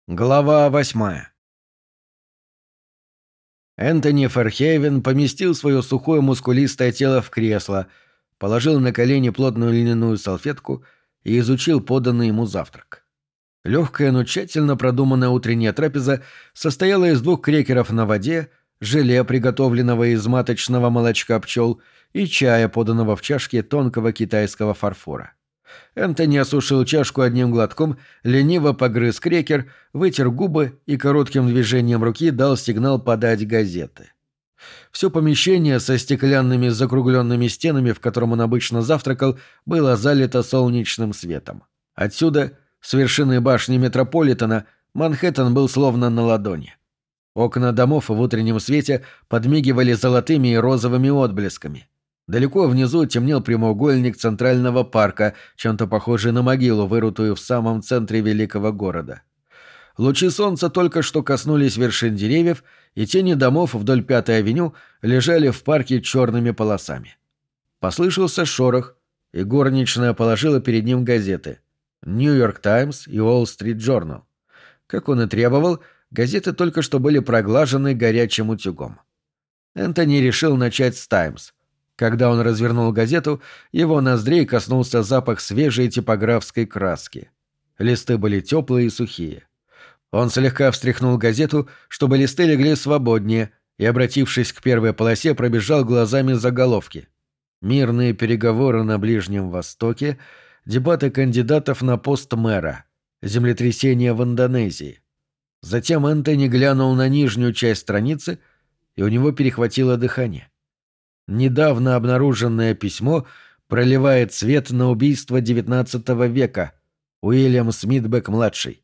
Глава 8. Энтони Ферхейвен поместил свое сухое мускулистое тело в кресло, положил на колени плотную льняную салфетку и изучил поданный ему завтрак. Легкая, но тщательно продуманная утренняя трапеза состояла из 2 крекеров на воде, желе, приготовленного из маточного молочка пчел, и чая, поданного в чашке тонкого китайского фарфора. Энтони осушил чашку одним глотком, лениво погрыз крекер, вытер губы и коротким движением руки дал сигнал подать газеты. Все помещение со стеклянными закругленными стенами, в котором он обычно завтракал, было залито солнечным светом. Отсюда, с вершины башни Метрополитена, Манхэттен был словно на ладони. Окна домов в утреннем свете подмигивали золотыми и розовыми отблесками. Далеко внизу темнел прямоугольник Центрального парка, чем-то похожий на могилу, вырытую в самом центре великого города. Лучи солнца только что коснулись вершин деревьев, и тени домов вдоль 5-й авеню лежали в парке черными полосами. Послышался шорох, и горничная положила перед ним газеты «Нью-Йорк Таймс» и «Уолл-Стрит Джорнал». Как он и требовал, газеты только что были проглажены горячим утюгом. Энтони решил начать с «Таймс». Когда он развернул газету, его ноздрей коснулся запах свежей типографской краски. Листы были теплые и сухие. Он слегка встряхнул газету, чтобы листы легли свободнее, и, обратившись к первой полосе, пробежал глазами заголовки. «Мирные переговоры на Ближнем Востоке», «Дебаты кандидатов на пост мэра», «Землетрясение в Индонезии». Затем Энтони глянул на нижнюю часть страницы, и у него перехватило дыхание. Недавно обнаруженное письмо проливает свет на убийство XIX века. Уильям Смитбек-младший.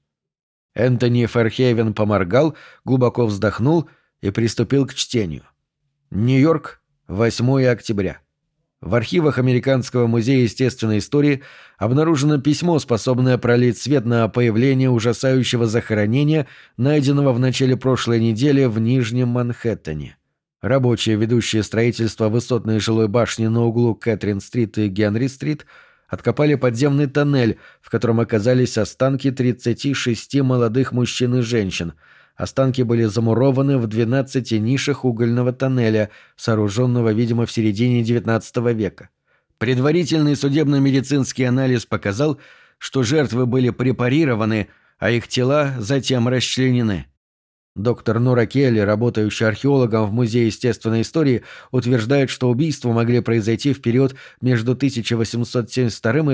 Энтони Ферхейвен поморгал, глубоко вздохнул и приступил к чтению. Нью-Йорк, 8 октября. В архивах Американского музея естественной истории обнаружено письмо, способное пролить свет на появление ужасающего захоронения, найденного в начале прошлой недели в Нижнем Манхэттене. Рабочие, ведущие строительство высотной жилой башни на углу Кэтрин-стрит и Генри-стрит, откопали подземный тоннель, в котором оказались останки 36 молодых мужчин и женщин. Останки были замурованы в 12 нишах угольного тоннеля, сооруженного, видимо, в середине XIX века. Предварительный судебно-медицинский анализ показал, что жертвы были препарированы, а их тела затем расчленены. Доктор Нора Келли, работающий археологом в Музее естественной истории, утверждает, что убийства могли произойти в период между 1872 и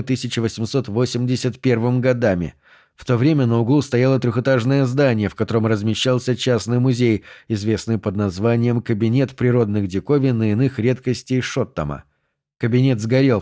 1881 годами. В то время на углу стояло 3-этажное здание, в котором размещался частный музей, известный под названием «Кабинет природных диковин и иных редкостей Шоттама». Кабинет сгорел в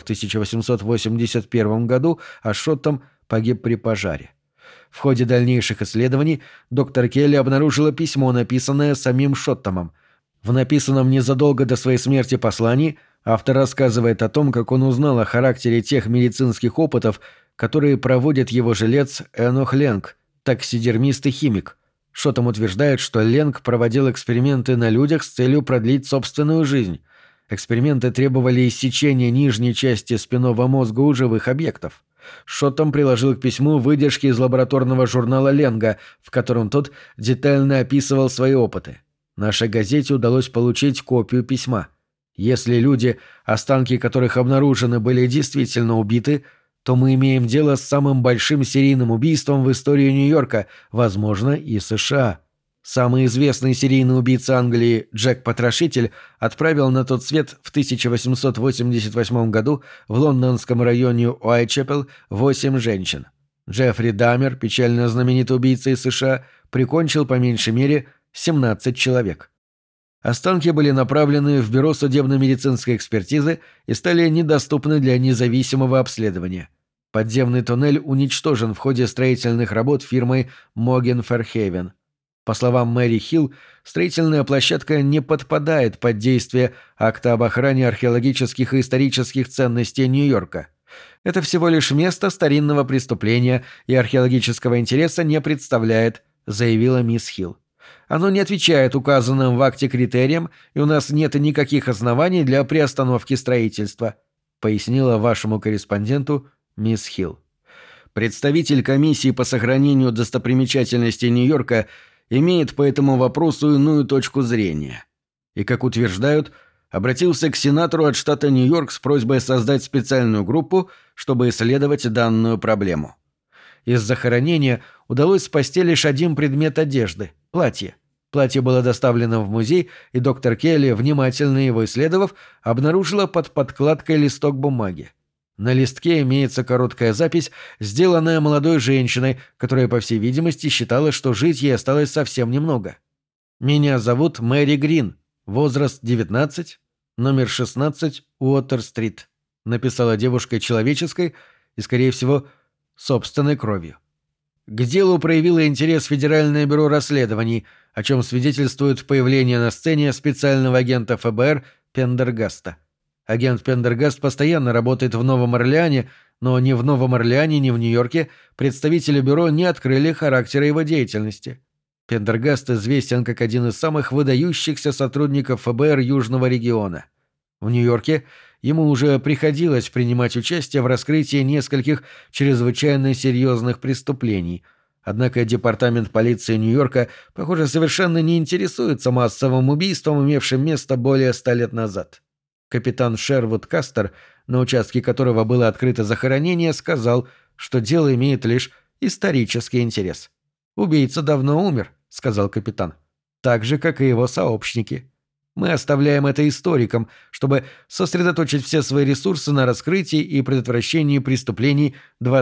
1881 году, а Шоттам погиб при пожаре. В ходе дальнейших исследований доктор Келли обнаружила письмо, написанное самим Шоттамом. В написанном незадолго до своей смерти послании автор рассказывает о том, как он узнал о характере тех медицинских опытов, которые проводит его жилец Энох Ленг, таксидермист и химик. Шоттам утверждает, что Ленг проводил эксперименты на людях с целью продлить собственную жизнь. Эксперименты требовали иссечения нижней части спинного мозга у живых объектов. Шоттам приложил к письму выдержки из лабораторного журнала Ленга, в котором тот детально описывал свои опыты. Нашей газете удалось получить копию письма. Если люди, останки которых обнаружены, были действительно убиты, то мы имеем дело с самым большим серийным убийством в истории Нью-Йорка, возможно, и США. Самый известный серийный убийца Англии Джек Потрошитель отправил на тот свет в 1888 году в лондонском районе Уайтчепел 8 женщин. Джеффри Даммер, печально знаменитый убийца из США, прикончил по меньшей мере 17 человек. Останки были направлены в Бюро судебно-медицинской экспертизы и стали недоступны для независимого обследования. Подземный туннель уничтожен в ходе строительных работ фирмой Моген Ферхейвен. По словам Мэри Хилл, строительная площадка не подпадает под действие акта об охране археологических и исторических ценностей Нью-Йорка. Это всего лишь место старинного преступления и археологического интереса не представляет, заявила мисс Хилл. Оно не отвечает указанным в акте критериям, и у нас нет никаких оснований для приостановки строительства, пояснила вашему корреспонденту мисс Хилл. Представитель комиссии по сохранению достопримечательностей Нью-Йорка имеет по этому вопросу иную точку зрения. И, как утверждают, обратился к сенатору от штата Нью-Йорк с просьбой создать специальную группу, чтобы исследовать данную проблему. Из захоронения удалось спасти лишь один предмет одежды – платье. Платье было доставлено в музей, и доктор Келли, внимательно его исследовав, обнаружила под подкладкой листок бумаги. На листке имеется короткая запись, сделанная молодой женщиной, которая, по всей видимости, считала, что жить ей осталось совсем немного. «Меня зовут Мэри Грин, возраст 19, номер 16 Уотер-стрит», написала девушка человеческой и, скорее всего, собственной кровью. К делу проявило интерес Федеральное бюро расследований, о чем свидетельствует появление на сцене специального агента ФБР Пендергаста. Агент Пендергаст постоянно работает в Новом Орлеане, но ни в Новом Орлеане, ни в Нью-Йорке представители бюро не открыли характера его деятельности. Пендергаст известен как один из самых выдающихся сотрудников ФБР Южного региона. В Нью-Йорке ему уже приходилось принимать участие в раскрытии нескольких чрезвычайно серьезных преступлений. Однако департамент полиции Нью-Йорка, похоже, совершенно не интересуется массовым убийством, имевшим место более 100 лет назад. Капитан Шервуд Кастер, на участке которого было открыто захоронение, сказал, что дело имеет лишь исторический интерес. «Убийца давно умер», — сказал капитан, — «так же, как и его сообщники. Мы оставляем это историкам, чтобы сосредоточить все свои ресурсы на раскрытии и предотвращении преступлений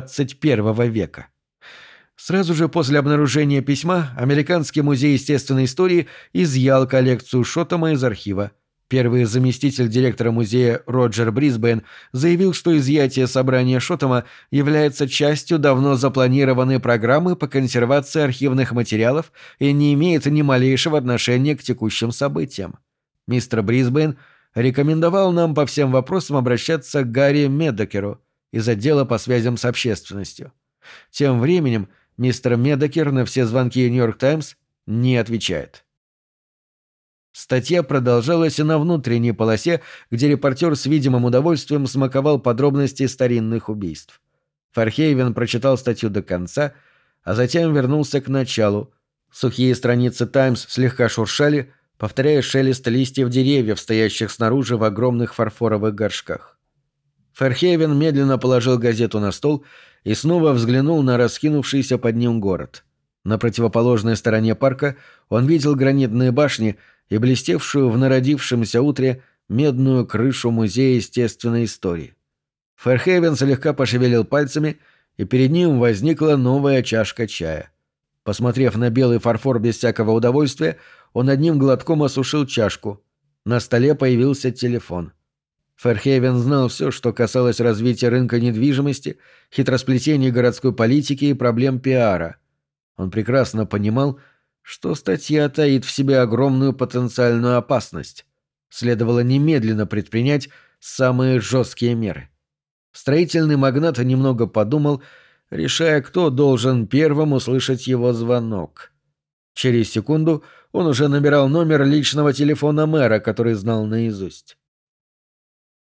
XXI века». Сразу же после обнаружения письма Американский музей естественной истории изъял коллекцию Шоттома из архива. Первый заместитель директора музея Роджер Брисбейн заявил, что изъятие собрания Шоттома является частью давно запланированной программы по консервации архивных материалов и не имеет ни малейшего отношения к текущим событиям. Мистер Брисбейн рекомендовал нам по всем вопросам обращаться к Гарри Медокеру из отдела по связям с общественностью. Тем временем мистер Медокер на все звонки «Нью-Йорк Таймс» не отвечает. Статья продолжалась и на внутренней полосе, где репортер с видимым удовольствием смаковал подробности старинных убийств. Фархейвен прочитал статью до конца, а затем вернулся к началу. Сухие страницы «Таймс» слегка шуршали, повторяя шелест листьев деревьев, стоящих снаружи в огромных фарфоровых горшках. Фархейвен медленно положил газету на стол и снова взглянул на раскинувшийся под ним город. На противоположной стороне парка он видел гранитные башни и блестевшую в народившемся утре медную крышу Музея естественной истории. Фархейвен слегка пошевелил пальцами, и перед ним возникла новая чашка чая. Посмотрев на белый фарфор без всякого удовольствия, он одним глотком осушил чашку. На столе появился телефон. Фархейвен знал все, что касалось развития рынка недвижимости, хитросплетений городской политики и проблем пиара. Он прекрасно понимал, что статья таит в себе огромную потенциальную опасность. Следовало немедленно предпринять самые жесткие меры. Строительный магнат немного подумал, решая, кто должен первым услышать его звонок. Через секунду он уже набирал номер личного телефона мэра, который знал наизусть.